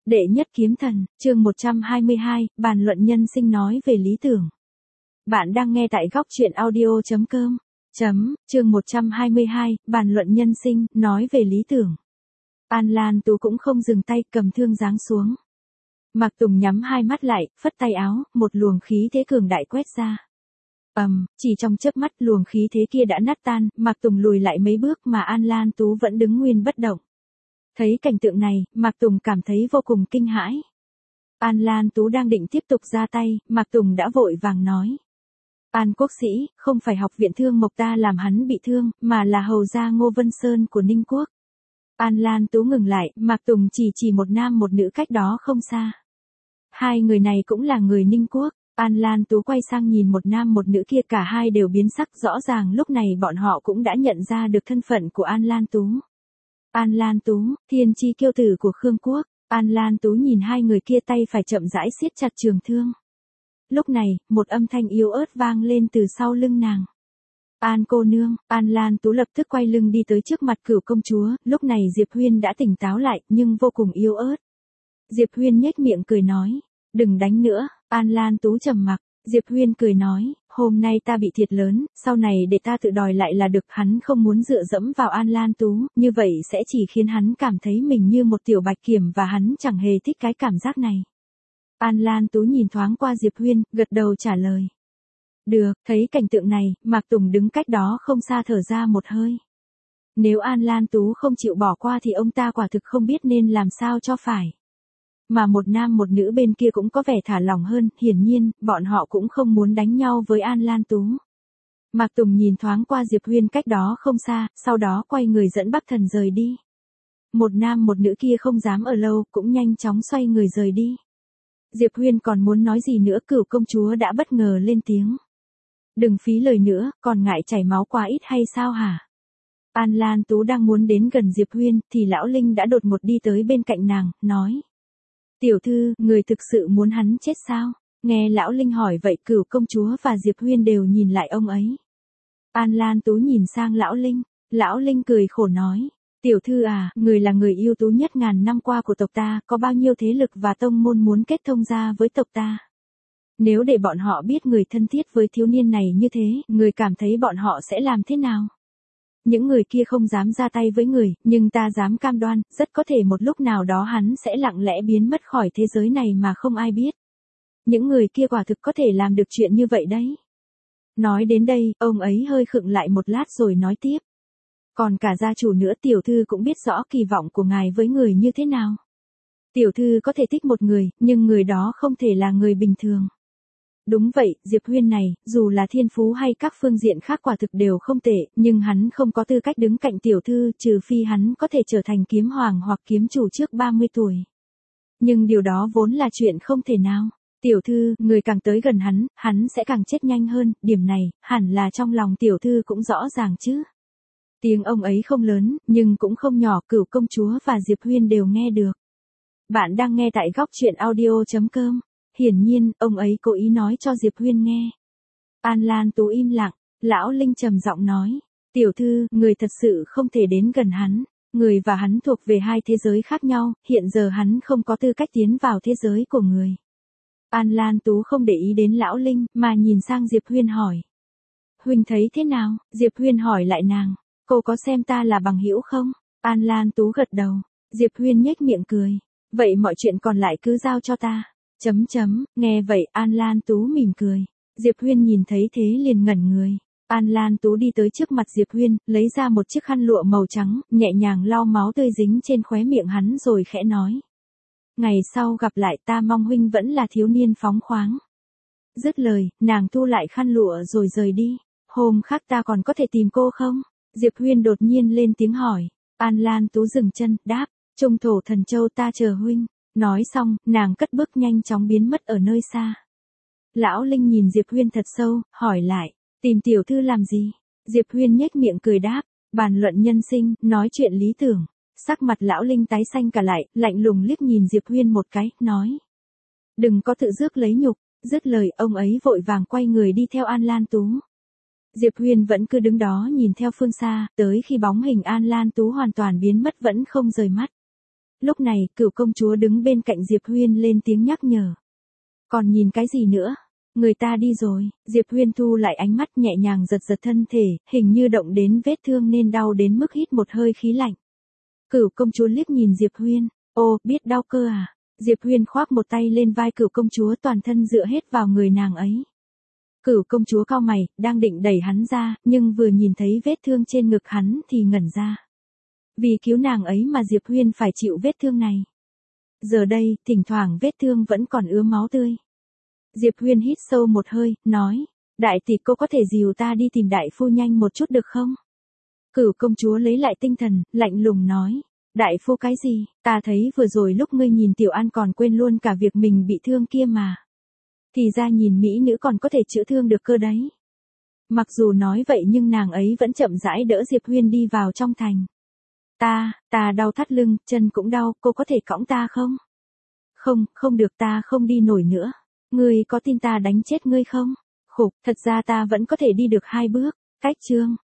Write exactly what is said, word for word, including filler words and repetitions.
Đệ nhất kiếm thần, chương một trăm hai mươi hai, bàn luận nhân sinh nói về lý tưởng. Bạn đang nghe tại góc truyện audio chấm com. Chấm, chương một trăm hai mươi hai, bàn luận nhân sinh, nói về lý tưởng. An Lan Tú cũng không dừng tay, cầm thương giáng xuống. Mạc Tùng nhắm hai mắt lại, phất tay áo, một luồng khí thế cường đại quét ra. Ầm, um, chỉ trong chớp mắt luồng khí thế kia đã nát tan, Mạc Tùng lùi lại mấy bước mà An Lan Tú vẫn đứng nguyên bất động. Thấy cảnh tượng này, Mạc Tùng cảm thấy vô cùng kinh hãi. An Lan Tú đang định tiếp tục ra tay, Mạc Tùng đã vội vàng nói. An Quốc Sĩ, không phải học viện Thương Mộc ta làm hắn bị thương, mà là hầu gia Ngô Vân Sơn của Ninh Quốc. An Lan Tú ngừng lại, Mạc Tùng chỉ chỉ một nam một nữ cách đó không xa. Hai người này cũng là người Ninh Quốc. An Lan Tú quay sang nhìn một nam một nữ kia, cả hai đều biến sắc, rõ ràng lúc này bọn họ cũng đã nhận ra được thân phận của An Lan Tú. An Lan Tú, thiên chi kiêu tử của Khương Quốc. An Lan Tú nhìn hai người kia tay phải chậm rãi siết chặt trường thương. Lúc này, một âm thanh yếu ớt vang lên từ sau lưng nàng. An cô nương. An Lan Tú lập tức quay lưng đi tới trước mặt Cửu công chúa, lúc này Diệp Huyên đã tỉnh táo lại, nhưng vô cùng yếu ớt. Diệp Huyên nhếch miệng cười nói, đừng đánh nữa. An Lan Tú trầm mặc. Diệp Huyên cười nói, hôm nay ta bị thiệt lớn, sau này để ta tự đòi lại là được. Hắn không muốn dựa dẫm vào An Lan Tú, như vậy sẽ chỉ khiến hắn cảm thấy mình như một tiểu bạch kiểm và hắn chẳng hề thích cái cảm giác này. An Lan Tú nhìn thoáng qua Diệp Huyên, gật đầu trả lời. Được, thấy cảnh tượng này, Mạc Tùng đứng cách đó không xa thở ra một hơi. Nếu An Lan Tú không chịu bỏ qua thì ông ta quả thực không biết nên làm sao cho phải. Mà một nam một nữ bên kia cũng có vẻ thả lỏng hơn, hiển nhiên, bọn họ cũng không muốn đánh nhau với An Lan Tú. Mạc Tùng nhìn thoáng qua Diệp Huyên cách đó không xa, sau đó quay người dẫn Bắc Thần rời đi. Một nam một nữ kia không dám ở lâu, cũng nhanh chóng xoay người rời đi. Diệp Huyên còn muốn nói gì nữa, Cửu công chúa đã bất ngờ lên tiếng. Đừng phí lời nữa, còn ngại chảy máu quá ít hay sao hả? An Lan Tú đang muốn đến gần Diệp Huyên, thì Lão Linh đã đột ngột đi tới bên cạnh nàng, nói. Tiểu thư, người thực sự muốn hắn chết sao? Nghe Lão Linh hỏi vậy, Cửu công chúa và Diệp Huyên đều nhìn lại ông ấy. An Lan Tú nhìn sang Lão Linh, Lão Linh cười khổ nói. Tiểu thư à, người là người ưu tú nhất ngàn năm qua của tộc ta, có bao nhiêu thế lực và tông môn muốn kết thông ra với tộc ta. Nếu để bọn họ biết người thân thiết với thiếu niên này như thế, người cảm thấy bọn họ sẽ làm thế nào? Những người kia không dám ra tay với người, nhưng ta dám cam đoan, rất có thể một lúc nào đó hắn sẽ lặng lẽ biến mất khỏi thế giới này mà không ai biết. Những người kia quả thực có thể làm được chuyện như vậy đấy. Nói đến đây, ông ấy hơi khựng lại một lát rồi nói tiếp. Còn cả gia chủ nữa, tiểu thư cũng biết rõ kỳ vọng của ngài với người như thế nào. Tiểu thư có thể thích một người, nhưng người đó không thể là người bình thường. Đúng vậy, Diệp Huyên này, dù là thiên phú hay các phương diện khác quả thực đều không tệ, nhưng hắn không có tư cách đứng cạnh tiểu thư, trừ phi hắn có thể trở thành kiếm hoàng hoặc kiếm chủ trước ba mươi tuổi. Nhưng điều đó vốn là chuyện không thể nào. Tiểu thư, người càng tới gần hắn, hắn sẽ càng chết nhanh hơn, điểm này, hẳn là trong lòng tiểu thư cũng rõ ràng chứ. Tiếng ông ấy không lớn, nhưng cũng không nhỏ, Cửu công chúa và Diệp Huyên đều nghe được. Bạn đang nghe tại góc truyện audio chấm com. Hiển nhiên, ông ấy cố ý nói cho Diệp Huyên nghe. An Lan Tú im lặng, Lão Linh trầm giọng nói. Tiểu thư, người thật sự không thể đến gần hắn. Người và hắn thuộc về hai thế giới khác nhau, hiện giờ hắn không có tư cách tiến vào thế giới của người. An Lan Tú không để ý đến Lão Linh, mà nhìn sang Diệp Huyên hỏi. Huynh thấy thế nào? Diệp Huyên hỏi lại nàng. Cô có xem ta là bằng hữu không? An Lan Tú gật đầu. Diệp Huyên nhếch miệng cười. Vậy mọi chuyện còn lại cứ giao cho ta. Chấm chấm, nghe vậy An Lan Tú mỉm cười. Diệp Huyên nhìn thấy thế liền ngẩn người. An Lan Tú đi tới trước mặt Diệp Huyên, lấy ra một chiếc khăn lụa màu trắng, nhẹ nhàng lau máu tươi dính trên khóe miệng hắn rồi khẽ nói. Ngày sau gặp lại, ta mong huynh vẫn là thiếu niên phóng khoáng. Dứt lời, nàng thu lại khăn lụa rồi rời đi. Hôm khác ta còn có thể tìm cô không? Diệp Huyên đột nhiên lên tiếng hỏi. An Lan Tú dừng chân, đáp. Trung thổ thần châu ta chờ huynh. Nói xong, nàng cất bước nhanh chóng biến mất ở nơi xa. Lão Linh nhìn Diệp Huyên thật sâu, hỏi lại, tìm tiểu thư làm gì? Diệp Huyên nhếch miệng cười đáp, bàn luận nhân sinh, nói chuyện lý tưởng. Sắc mặt Lão Linh tái xanh cả lại, lạnh lùng liếc nhìn Diệp Huyên một cái, nói. Đừng có tự rước lấy nhục. Dứt lời, ông ấy vội vàng quay người đi theo An Lan Tú. Diệp Huyên vẫn cứ đứng đó nhìn theo phương xa, tới khi bóng hình An Lan Tú hoàn toàn biến mất vẫn không rời mắt. Lúc này, Cửu công chúa đứng bên cạnh Diệp Huyên lên tiếng nhắc nhở. Còn nhìn cái gì nữa? Người ta đi rồi. Diệp Huyên thu lại ánh mắt, nhẹ nhàng giật giật thân thể, hình như động đến vết thương nên đau đến mức hít một hơi khí lạnh. Cửu công chúa liếc nhìn Diệp Huyên. Ô, biết đau cơ à? Diệp Huyên khoác một tay lên vai Cửu công chúa, toàn thân dựa hết vào người nàng ấy. Cửu công chúa cau mày, đang định đẩy hắn ra, nhưng vừa nhìn thấy vết thương trên ngực hắn thì ngẩn ra. Vì cứu nàng ấy mà Diệp Huyên phải chịu vết thương này. Giờ đây, thỉnh thoảng vết thương vẫn còn ứa máu tươi. Diệp Huyên hít sâu một hơi, nói, đại tỷ cô có thể dìu ta đi tìm đại phu nhanh một chút được không? Cửu công chúa lấy lại tinh thần, lạnh lùng nói, đại phu cái gì, ta thấy vừa rồi lúc ngươi nhìn Tiểu An còn quên luôn cả việc mình bị thương kia mà. Thì ra nhìn mỹ nữ còn có thể chữa thương được cơ đấy. Mặc dù nói vậy nhưng nàng ấy vẫn chậm rãi đỡ Diệp Huyên đi vào trong thành. Ta, ta đau thắt lưng, chân cũng đau, cô có thể cõng ta không? Không, không được, ta không đi nổi nữa. Ngươi có tin ta đánh chết ngươi không? Khục, thật ra ta vẫn có thể đi được hai bước. Cách chương